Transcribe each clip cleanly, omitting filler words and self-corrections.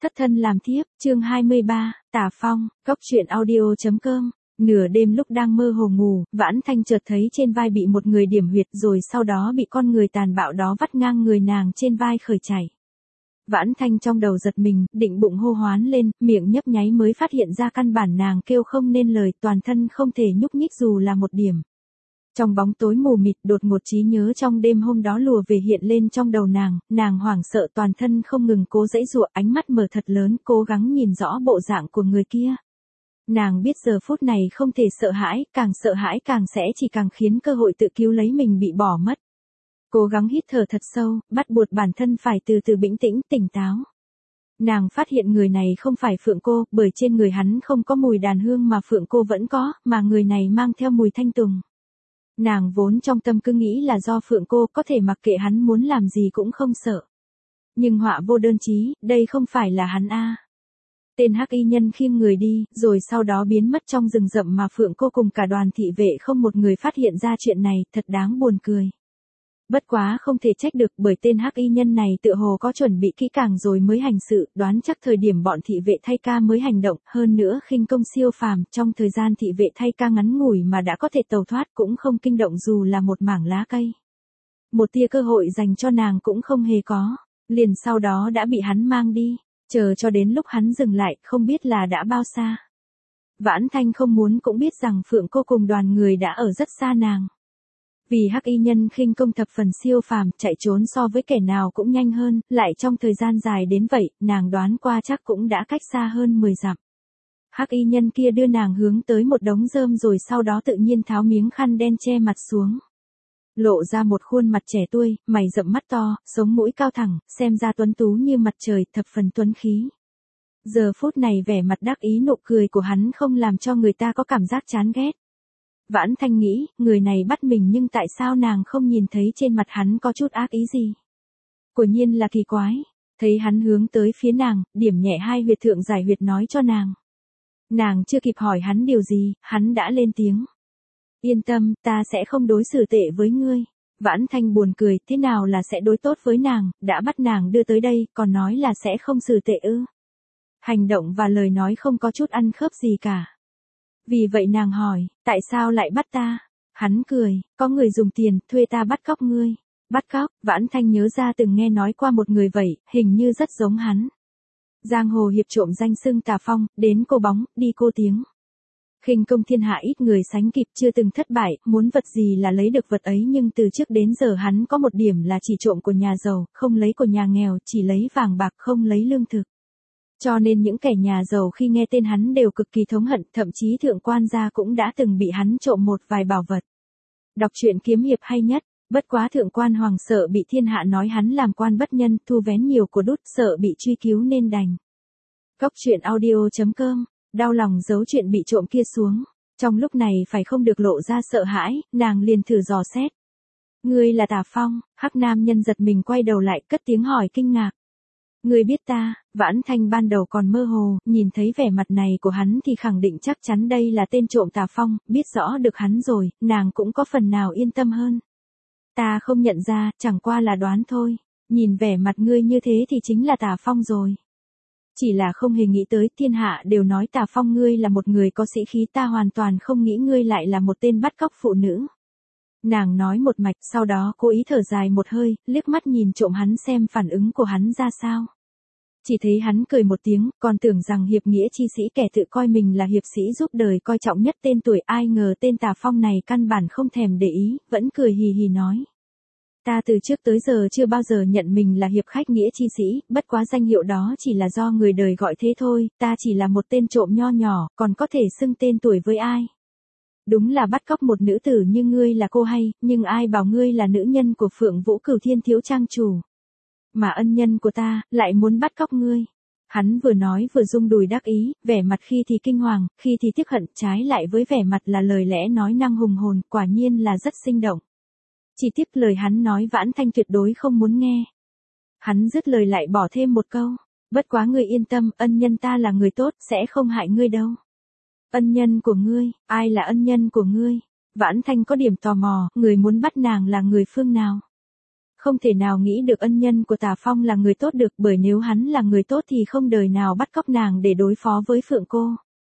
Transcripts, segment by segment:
Thất thân làm thiếp, chương 23, Tà Phong, Cốc truyện audio.com. Nửa đêm lúc đang mơ hồ ngủ, Vãn Thanh chợt thấy trên vai bị một người điểm huyệt rồi sau đó bị con người tàn bạo đó vắt ngang người nàng trên vai khởi chảy. Vãn Thanh trong đầu giật mình, định bụng hô hoán lên, miệng nhấp nháy mới phát hiện ra căn bản nàng kêu không nên lời, toàn thân không thể nhúc nhích dù là một điểm. Trong bóng tối mù mịt, đột ngột trí nhớ trong đêm hôm đó lùa về hiện lên trong đầu nàng hoảng sợ toàn thân không ngừng cố giãy giụa, ánh mắt mở thật lớn, cố gắng nhìn rõ bộ dạng của người kia. Nàng biết giờ phút này không thể sợ hãi càng sẽ chỉ càng khiến cơ hội tự cứu lấy mình bị bỏ mất. Cố gắng hít thở thật sâu, bắt buộc bản thân phải từ từ bình tĩnh, tỉnh táo. Nàng phát hiện người này không phải Phượng Cô, bởi trên người hắn không có mùi đàn hương mà Phượng Cô vẫn có, mà người này mang theo mùi thanh tùng. Nàng vốn trong tâm cứ nghĩ là do Phượng Cô có thể mặc kệ hắn muốn làm gì cũng không sợ. Nhưng họa vô đơn chí, đây không phải là hắn a. Tên hắc y nhân khiêng người đi, rồi sau đó biến mất trong rừng rậm mà Phượng Cô cùng cả đoàn thị vệ không một người phát hiện ra chuyện này, thật đáng buồn cười. Bất quá không thể trách được bởi tên hắc y nhân này tựa hồ có chuẩn bị kỹ càng rồi mới hành sự, đoán chắc thời điểm bọn thị vệ thay ca mới hành động, hơn nữa khinh công siêu phàm, trong thời gian thị vệ thay ca ngắn ngủi mà đã có thể tẩu thoát cũng không kinh động dù là một mảng lá cây. Một tia cơ hội dành cho nàng cũng không hề có, liền sau đó đã bị hắn mang đi, chờ cho đến lúc hắn dừng lại không biết là đã bao xa. Vãn Thanh không muốn cũng biết rằng Phượng Cô cùng đoàn người đã ở rất xa nàng. Vì hắc y nhân khinh công thập phần siêu phàm, chạy trốn so với kẻ nào cũng nhanh hơn, lại trong thời gian dài đến vậy, nàng đoán qua chắc cũng đã cách xa hơn 10 dặm. Hắc y nhân kia đưa nàng hướng tới một đống rơm rồi sau đó tự nhiên tháo miếng khăn đen che mặt xuống. Lộ ra một khuôn mặt trẻ tuổi, mày rậm mắt to, sống mũi cao thẳng, xem ra tuấn tú như mặt trời, thập phần tuấn khí. Giờ phút này vẻ mặt đắc ý nụ cười của hắn không làm cho người ta có cảm giác chán ghét. Vãn Thanh nghĩ, người này bắt mình nhưng tại sao nàng không nhìn thấy trên mặt hắn có chút ác ý gì? Quả nhiên là kỳ quái, thấy hắn hướng tới phía nàng, điểm nhẹ hai huyệt thượng giải huyệt nói cho nàng. Nàng chưa kịp hỏi hắn điều gì, hắn đã lên tiếng. Yên tâm, ta sẽ không đối xử tệ với ngươi. Vãn Thanh buồn cười, thế nào là sẽ đối tốt với nàng, đã bắt nàng đưa tới đây, còn nói là sẽ không xử tệ ư? Hành động và lời nói không có chút ăn khớp gì cả. Vì vậy nàng hỏi, tại sao lại bắt ta? Hắn cười, có người dùng tiền, thuê ta bắt cóc ngươi. Bắt cóc, Vãn Thanh nhớ ra từng nghe nói qua một người vậy, hình như rất giống hắn. Giang hồ hiệp trộm danh xưng Tà Phong, đến cô bóng, đi cô tiếng. Khinh công thiên hạ ít người sánh kịp, chưa từng thất bại, muốn vật gì là lấy được vật ấy, nhưng từ trước đến giờ hắn có một điểm là chỉ trộm của nhà giàu, không lấy của nhà nghèo, chỉ lấy vàng bạc không lấy lương thực. Cho nên những kẻ nhà giàu khi nghe tên hắn đều cực kỳ thống hận, thậm chí thượng quan gia cũng đã từng bị hắn trộm một vài bảo vật. Đọc truyện kiếm hiệp hay nhất, bất quá thượng quan hoàng sợ bị thiên hạ nói hắn làm quan bất nhân, thu vén nhiều của đút, sợ bị truy cứu nên đành. Cốc truyện audio.com, đau lòng giấu chuyện bị trộm kia xuống. Trong lúc này phải không được lộ ra sợ hãi, nàng liền thử dò xét. Ngươi là Tà Phong, hắc nam nhân giật mình quay đầu lại cất tiếng hỏi kinh ngạc. Ngươi biết ta? Vãn Thanh ban đầu còn mơ hồ, nhìn thấy vẻ mặt này của hắn thì khẳng định chắc chắn đây là tên trộm Tà Phong, biết rõ được hắn rồi, nàng cũng có phần nào yên tâm hơn. Ta không nhận ra, chẳng qua là đoán thôi, nhìn vẻ mặt ngươi như thế thì chính là Tà Phong rồi. Chỉ là không hề nghĩ tới, thiên hạ đều nói Tà Phong ngươi là một người có sĩ khí, ta hoàn toàn không nghĩ ngươi lại là một tên bắt cóc phụ nữ. Nàng nói một mạch, sau đó cố ý thở dài một hơi, liếc mắt nhìn trộm hắn xem phản ứng của hắn ra sao. Chỉ thấy hắn cười một tiếng, còn tưởng rằng hiệp nghĩa chi sĩ kẻ tự coi mình là hiệp sĩ giúp đời coi trọng nhất tên tuổi, ai ngờ tên Tà Phong này căn bản không thèm để ý, vẫn cười hì hì nói. Ta từ trước tới giờ chưa bao giờ nhận mình là hiệp khách nghĩa chi sĩ, bất quá danh hiệu đó chỉ là do người đời gọi thế thôi, ta chỉ là một tên trộm nho nhỏ, còn có thể xưng tên tuổi với ai. Đúng là bắt cóc một nữ tử như ngươi là cô hay, nhưng ai bảo ngươi là nữ nhân của Phượng Vũ Cửu Thiên thiếu trang chủ. Mà ân nhân của ta, lại muốn bắt cóc ngươi. Hắn vừa nói vừa rung đùi đắc ý, vẻ mặt khi thì kinh hoàng, khi thì tiếc hận, trái lại với vẻ mặt là lời lẽ nói năng hùng hồn, quả nhiên là rất sinh động. Chỉ tiếc lời hắn nói Vãn Thanh tuyệt đối không muốn nghe. Hắn dứt lời lại bỏ thêm một câu, bất quá ngươi yên tâm, ân nhân ta là người tốt, sẽ không hại ngươi đâu. Ân nhân của ngươi, ai là ân nhân của ngươi? Vãn Thanh có điểm tò mò, người muốn bắt nàng là người phương nào? Không thể nào nghĩ được ân nhân của Tả Phong là người tốt được, bởi nếu hắn là người tốt thì không đời nào bắt cóc nàng để đối phó với Phượng cô.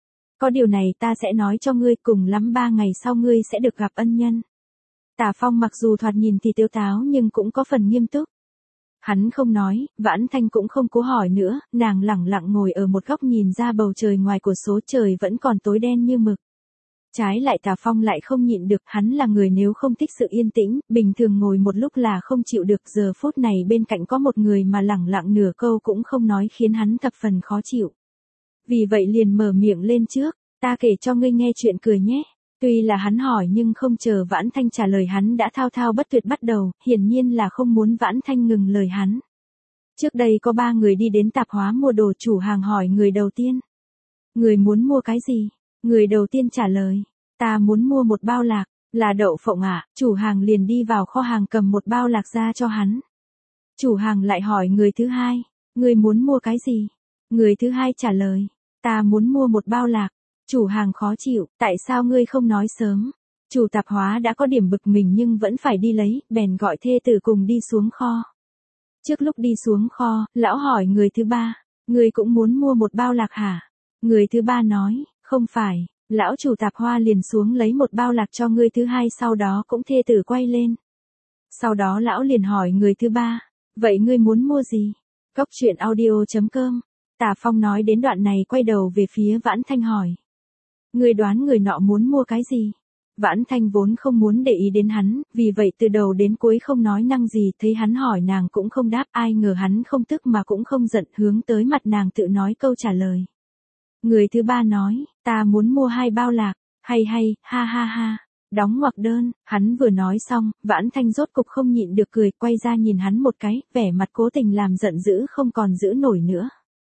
Có điều này ta sẽ nói cho ngươi, cùng lắm 3 ngày sau ngươi sẽ được gặp ân nhân. Tả Phong mặc dù thoạt nhìn thì tiêu táo nhưng cũng có phần nghiêm túc. Hắn không nói, Vãn Thanh cũng không cố hỏi nữa, nàng lẳng lặng ngồi ở một góc nhìn ra bầu trời ngoài cửa sổ, trời vẫn còn tối đen như mực. Trái lại Tả Phong lại không nhịn được, hắn là người nếu không thích sự yên tĩnh, bình thường ngồi một lúc là không chịu được, giờ phút này bên cạnh có một người mà lẳng lặng nửa câu cũng không nói khiến hắn thập phần khó chịu. Vì vậy liền mở miệng lên trước, ta kể cho ngươi nghe chuyện cười nhé. Tuy là hắn hỏi nhưng không chờ Vãn Thanh trả lời hắn đã thao thao bất tuyệt bắt đầu, hiển nhiên là không muốn Vãn Thanh ngừng lời hắn. Trước đây có 3 người đi đến tạp hóa mua đồ, chủ hàng hỏi người đầu tiên. Người muốn mua cái gì? Người đầu tiên trả lời, ta muốn mua một bao lạc, là đậu phộng ạ. Chủ hàng liền đi vào kho hàng cầm một bao lạc ra cho hắn. Chủ hàng lại hỏi người thứ hai, người muốn mua cái gì? Người thứ hai trả lời, ta muốn mua một bao lạc. Chủ hàng khó chịu, tại sao ngươi không nói sớm? Chủ tạp hóa đã có điểm bực mình nhưng vẫn phải đi lấy, bèn gọi thê tử cùng đi xuống kho. Trước lúc đi xuống kho, lão hỏi người thứ ba, ngươi cũng muốn mua một bao lạc hả? Người thứ ba nói, không phải. Lão chủ tạp hoa liền xuống lấy một bao lạc cho người thứ hai, sau đó cũng thê tử quay lên. Sau đó lão liền hỏi người thứ ba, vậy ngươi muốn mua gì? Cốc truyện audio.com. Tả Phong nói đến đoạn này quay đầu về phía Vãn Thanh hỏi. Ngươi đoán người nọ muốn mua cái gì? Vãn Thanh vốn không muốn để ý đến hắn, vì vậy từ đầu đến cuối không nói năng gì, thấy hắn hỏi nàng cũng không đáp, ai ngờ hắn không tức mà cũng không giận, hướng tới mặt nàng tự nói câu trả lời. Người thứ ba nói, ta muốn mua 2 bao lạc, hay, ha ha ha, đóng ngoặc đơn. Hắn vừa nói xong, Vãn Thanh rốt cục không nhịn được cười, quay ra nhìn hắn một cái, vẻ mặt cố tình làm giận dữ không còn giữ nổi nữa.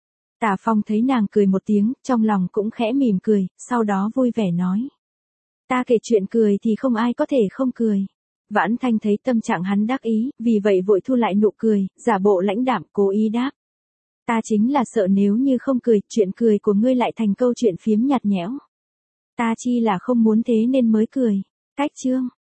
Tả Phong thấy nàng cười một tiếng, trong lòng cũng khẽ mỉm cười, sau đó vui vẻ nói. Ta kể chuyện cười thì không ai có thể không cười. Vãn Thanh thấy tâm trạng hắn đắc ý, vì vậy vội thu lại nụ cười, giả bộ lãnh đạm cố ý đáp. Ta chính là sợ nếu như không cười, chuyện cười của ngươi lại thành câu chuyện phiếm nhạt nhẽo. Ta chi là không muốn thế nên mới cười. Cách chương.